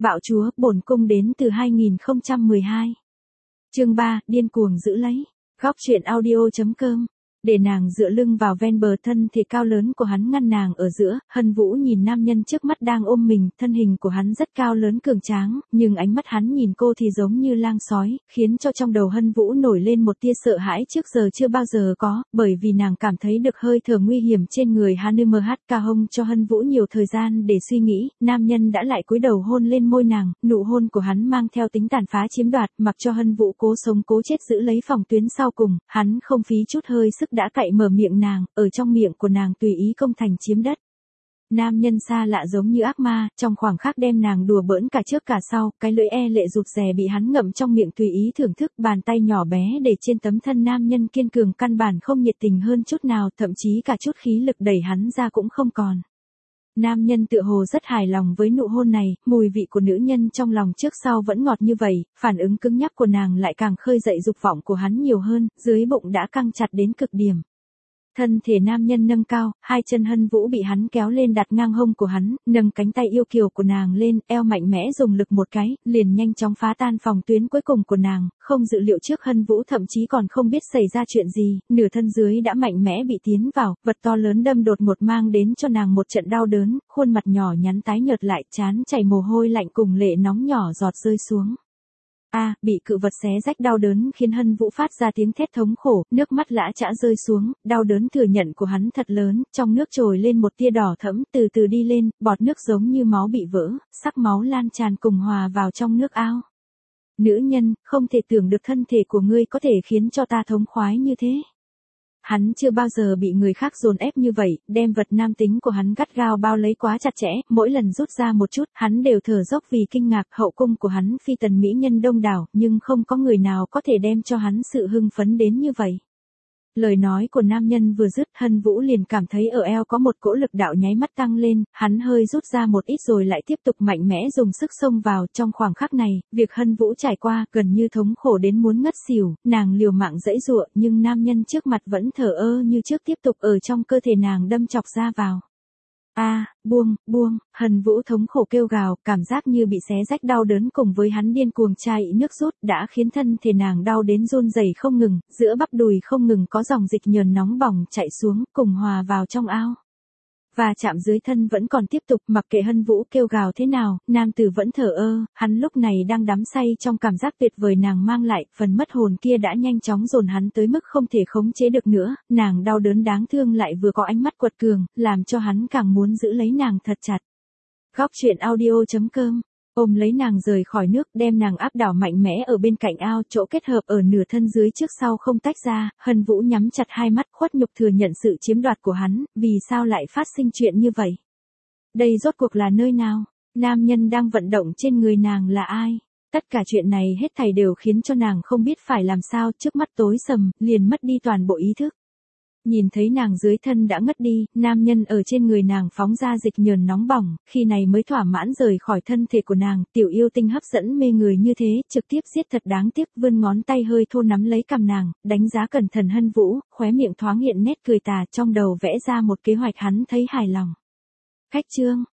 Bạo chúa, bổn cung đến từ 2012. Chương 3, điên cuồng giữ lấy. Góc truyện audio.com. Để nàng dựa lưng vào ven bờ, thân thể cao lớn của hắn ngăn nàng ở giữa. Hân Vũ nhìn nam nhân trước mắt đang ôm mình, thân hình của hắn rất cao lớn cường tráng, nhưng ánh mắt hắn nhìn cô thì giống như lang sói, khiến cho trong đầu Hân Vũ nổi lên một tia sợ hãi trước giờ chưa bao giờ có, bởi vì nàng cảm thấy được hơi thở nguy hiểm trên người hắn. MHK Hông cho Hân Vũ nhiều thời gian để suy nghĩ, nam nhân đã lại cúi đầu hôn lên môi nàng, nụ hôn của hắn mang theo tính tàn phá chiếm đoạt, mặc cho Hân Vũ cố sống cố chết giữ lấy phòng tuyến sau cùng, hắn không phí chút hơi sức đã cậy mở miệng nàng, ở trong miệng của nàng tùy ý công thành chiếm đất. Nam nhân xa lạ giống như ác ma, trong khoảng khắc đem nàng đùa bỡn cả trước cả sau, cái lưỡi lệ rụt rè bị hắn ngậm trong miệng tùy ý thưởng thức, bàn tay nhỏ bé để trên tấm thân nam nhân kiên cường căn bản không nhiệt tình hơn chút nào, thậm chí cả chút khí lực đẩy hắn ra cũng không còn. Nam nhân tựa hồ rất hài lòng với nụ hôn này, mùi vị của nữ nhân trong lòng trước sau vẫn ngọt như vậy, phản ứng cứng nhắc của nàng lại càng khơi dậy dục vọng của hắn nhiều hơn, dưới bụng đã căng chặt đến cực điểm. Thân thể nam nhân nâng cao, hai chân Hân Vũ bị hắn kéo lên đặt ngang hông của hắn, nâng cánh tay yêu kiều của nàng lên, eo mạnh mẽ dùng lực một cái, liền nhanh chóng phá tan phòng tuyến cuối cùng của nàng, không dự liệu trước Hân Vũ thậm chí còn không biết xảy ra chuyện gì, nửa thân dưới đã mạnh mẽ bị tiến vào, vật to lớn đâm đột ngột mang đến cho nàng một trận đau đớn, khuôn mặt nhỏ nhắn tái nhợt lại, trán chảy mồ hôi lạnh cùng lệ nóng nhỏ giọt rơi xuống. Bị cự vật xé rách đau đớn khiến Hân Vũ phát ra tiếng thét thống khổ, nước mắt lã chã rơi xuống, đau đớn thừa nhận của hắn thật lớn, trong nước trồi lên một tia đỏ thẫm, từ từ đi lên, bọt nước giống như máu bị vỡ, sắc máu lan tràn cùng hòa vào trong nước ao. Nữ nhân, không thể tưởng được thân thể của ngươi có thể khiến cho ta thống khoái như thế. Hắn chưa bao giờ bị người khác dồn ép như vậy, đem vật nam tính của hắn gắt gao bao lấy quá chặt chẽ, mỗi lần rút ra một chút, hắn đều thở dốc vì kinh ngạc. Hậu cung của hắn phi tần mỹ nhân đông đảo, nhưng không có người nào có thể đem cho hắn sự hưng phấn đến như vậy. Lời nói của nam nhân vừa dứt, Hân Vũ liền cảm thấy ở eo có một cỗ lực đạo nháy mắt tăng lên, hắn hơi rút ra một ít rồi lại tiếp tục mạnh mẽ dùng sức xông vào. Trong khoảng khắc này, việc Hân Vũ trải qua gần như thống khổ đến muốn ngất xỉu, nàng liều mạng giãy giụa, nhưng nam nhân trước mặt vẫn thờ ơ như trước tiếp tục ở trong cơ thể nàng đâm chọc ra vào. Buông, Hân Vũ thống khổ kêu gào, cảm giác như bị xé rách đau đớn cùng với hắn điên cuồng chai nước rút đã khiến thân thể nàng đau đến run rẩy không ngừng, giữa bắp đùi không ngừng có dòng dịch nhờn nóng bỏng chảy xuống, cùng hòa vào trong ao. Và chạm dưới thân vẫn còn tiếp tục, mặc kệ Hân Vũ kêu gào thế nào, nam tử vẫn thờ ơ, hắn lúc này đang đắm say trong cảm giác tuyệt vời nàng mang lại, phần mất hồn kia đã nhanh chóng dồn hắn tới mức không thể khống chế được nữa, nàng đau đớn đáng thương lại vừa có ánh mắt quật cường, làm cho hắn càng muốn giữ lấy nàng thật chặt. Góc truyện audio.com. Ôm lấy nàng rời khỏi nước, đem nàng áp đảo mạnh mẽ ở bên cạnh ao, chỗ kết hợp ở nửa thân dưới trước sau không tách ra. Hân Vũ nhắm chặt hai mắt, khuất nhục thừa nhận sự chiếm đoạt của hắn, vì sao lại phát sinh chuyện như vậy? Đây rốt cuộc là nơi nào? Nam nhân đang vận động trên người nàng là ai? Tất cả chuyện này hết thảy đều khiến cho nàng không biết phải làm sao, trước mắt tối sầm, liền mất đi toàn bộ ý thức. Nhìn thấy nàng dưới thân đã ngất đi, nam nhân ở trên người nàng phóng ra dịch nhờn nóng bỏng, khi này mới thỏa mãn rời khỏi thân thể của nàng, tiểu yêu tinh hấp dẫn mê người như thế, trực tiếp giết thật đáng tiếc, vươn ngón tay hơi thô nắm lấy cằm nàng, đánh giá cẩn thận Hân Vũ, khóe miệng thoáng hiện nét cười tà, trong đầu vẽ ra một kế hoạch hắn thấy hài lòng. Khách trương,